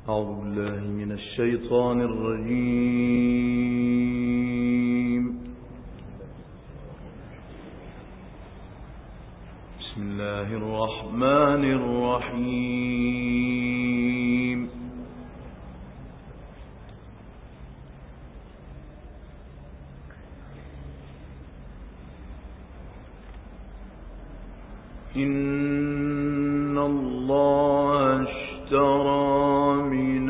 أعوذ بالله من الشيطان الرجيم. بسم الله الرحمن الرحيم. إن الله اشترى من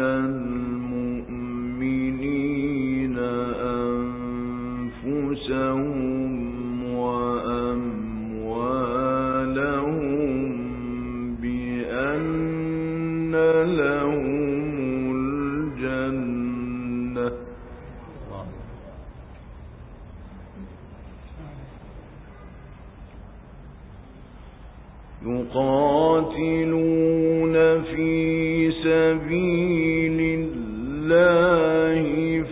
المؤمنين أنفسهم وأموالهم بأن لهم الجنة يقاتلون في سبيل الله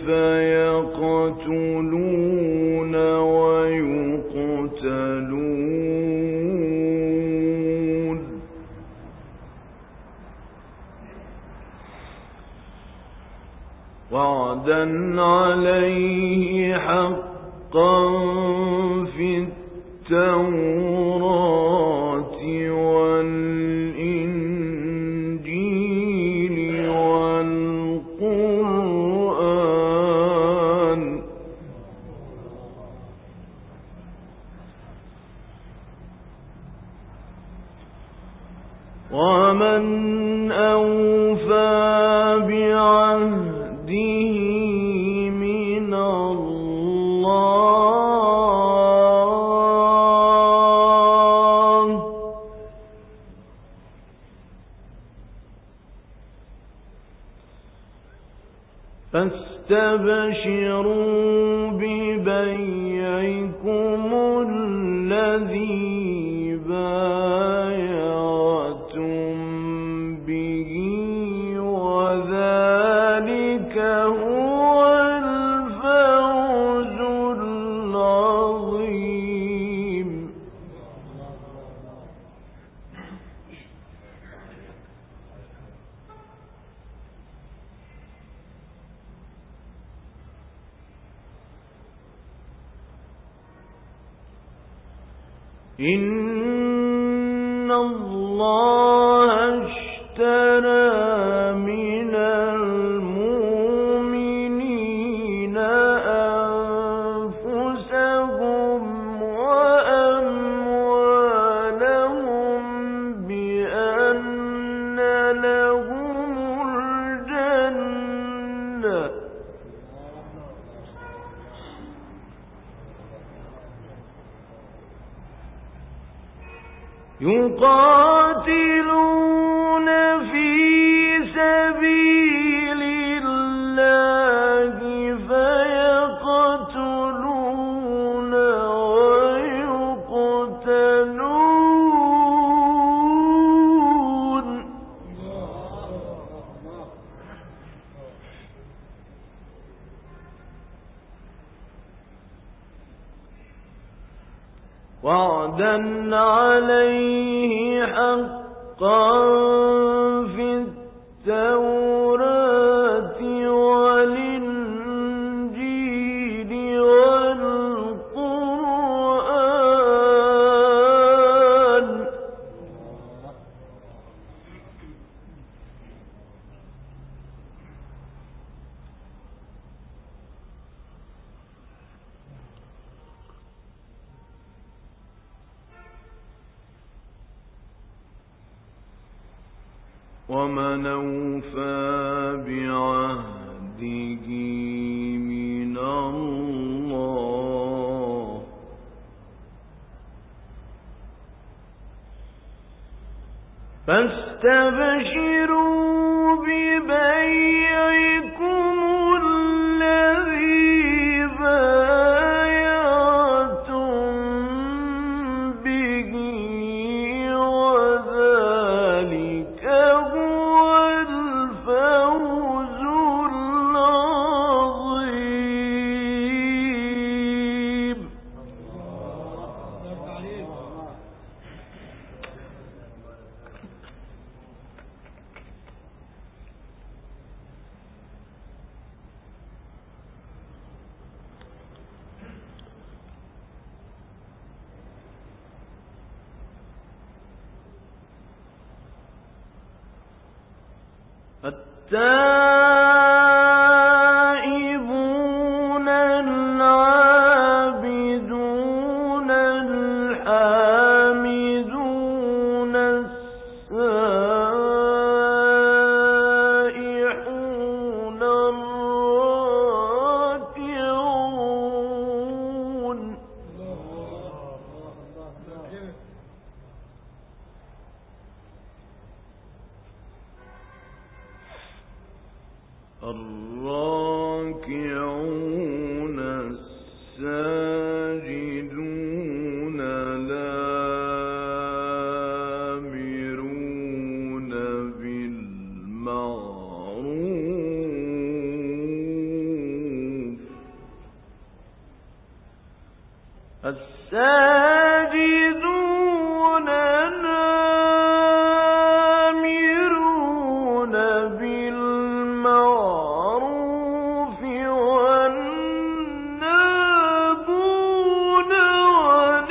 فيقتلون ويقتلون وعدا عليه حقا في التوراة والإنجيل والقرآن ومن أوفى بعهده من الله فاستبشروا ببيعكم الذي بايعتم به وذلك هو الفوز العظيم. إن الله اشترى من المؤمنين أنفسهم وأموالهم بأن لهم الجنة يقاتلون في سبيل الله فيقتلون ويقتلون وعدا عليه حقا في التوراة والإنجيل والقرآن ومن أوفى بعهده من الله فاستبشروا ببيعكم الذي بايعتم به وذلك هو الفوز العظيم. التائبون العابدون الحامدون السائحون الراكعون الراكعون الساجدون الآمرون بالمعروف الساجدون الآمرون بالمعروف والناهون عن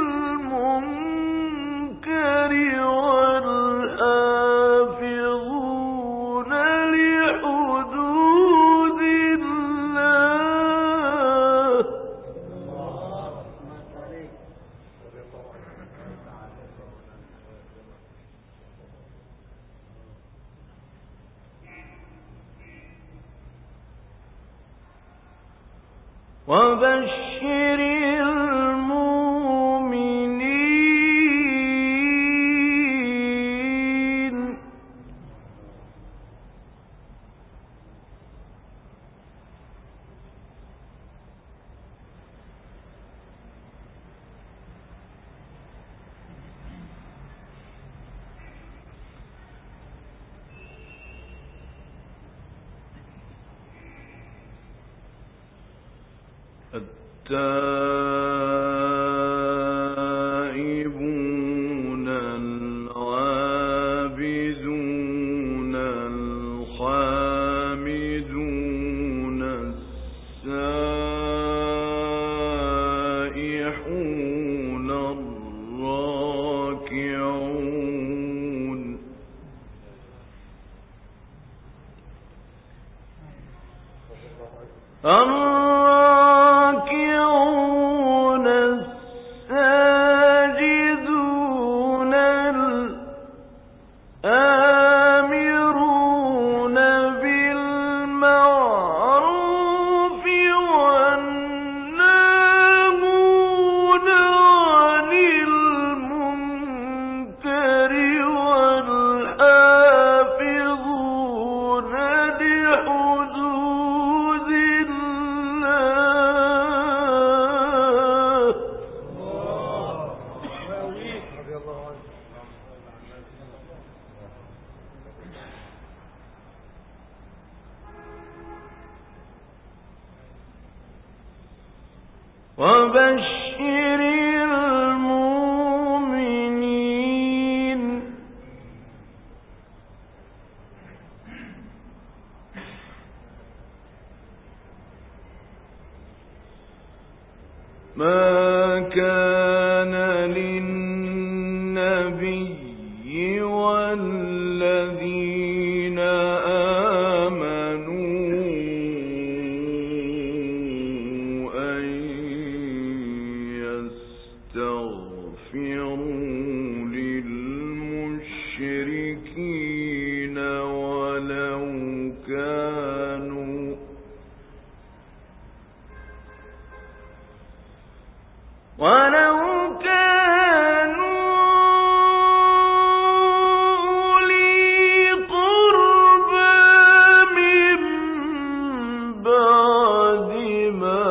المنكر والحافظون لحدود الله وبشر المؤمنين التائبون العابدون الحامدون السائحون الراكعون الراكعون الساجدون الآمرون بالمعروف والناهون عن المنكر والحافظون لحدود وبشر المؤمنين ما كان للنبي والذين آمنوا أن يستغفروا للمشركين ولو كانوا أولي قربى من بعد ما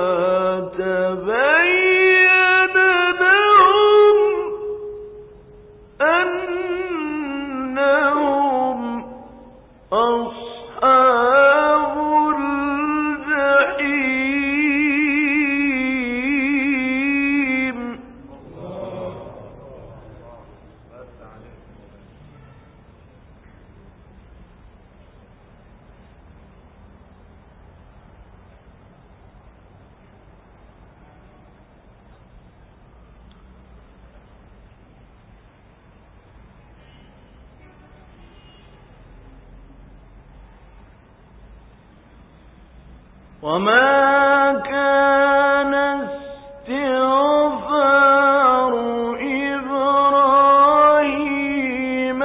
تبين لهم أنهم وما كان استغفار إبراهيم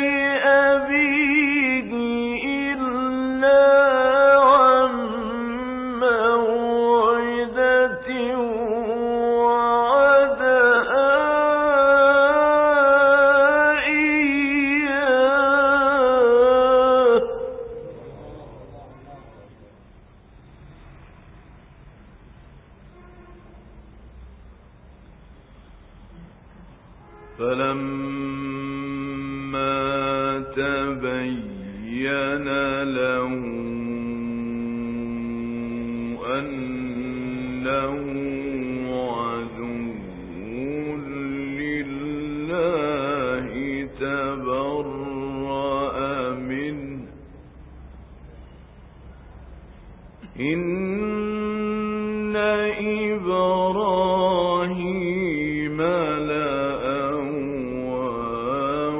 لأبيه إلا عن موعدة وعدها إياه فلما تبين له أنه عدو لله تبرأ منه إن إبراهيم لأواه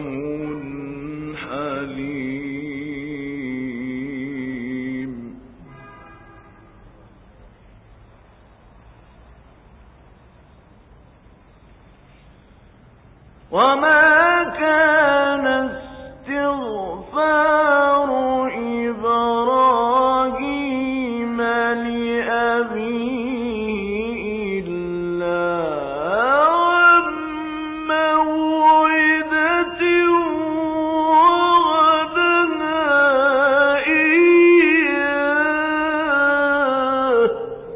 حليم وما كان استغفار إبراهيم لأبيه إلا عن موعدة وعدها إياه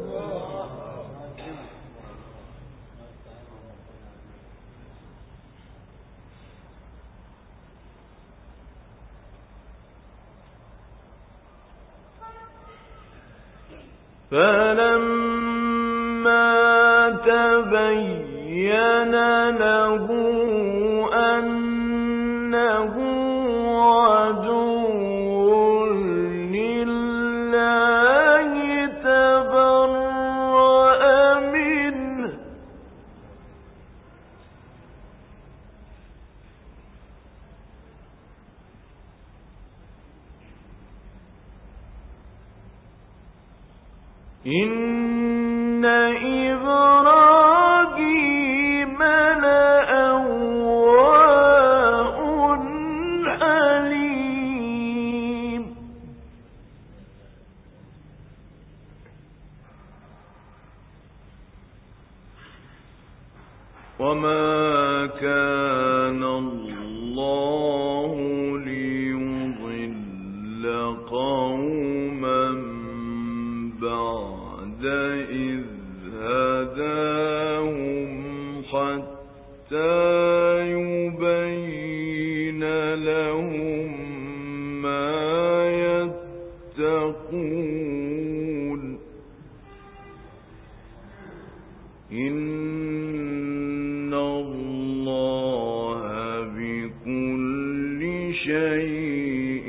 فلما تبين له أنه عدو لله تبرأ منه إن إبراهيم لأواه حليم وما كان الله ليضل قوما بعد إذ هداهم حتى يبين لهم ما يتقون إن الله بكل شيء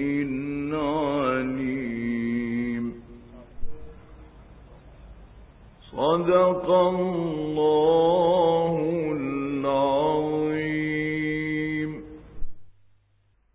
عليم صدق الله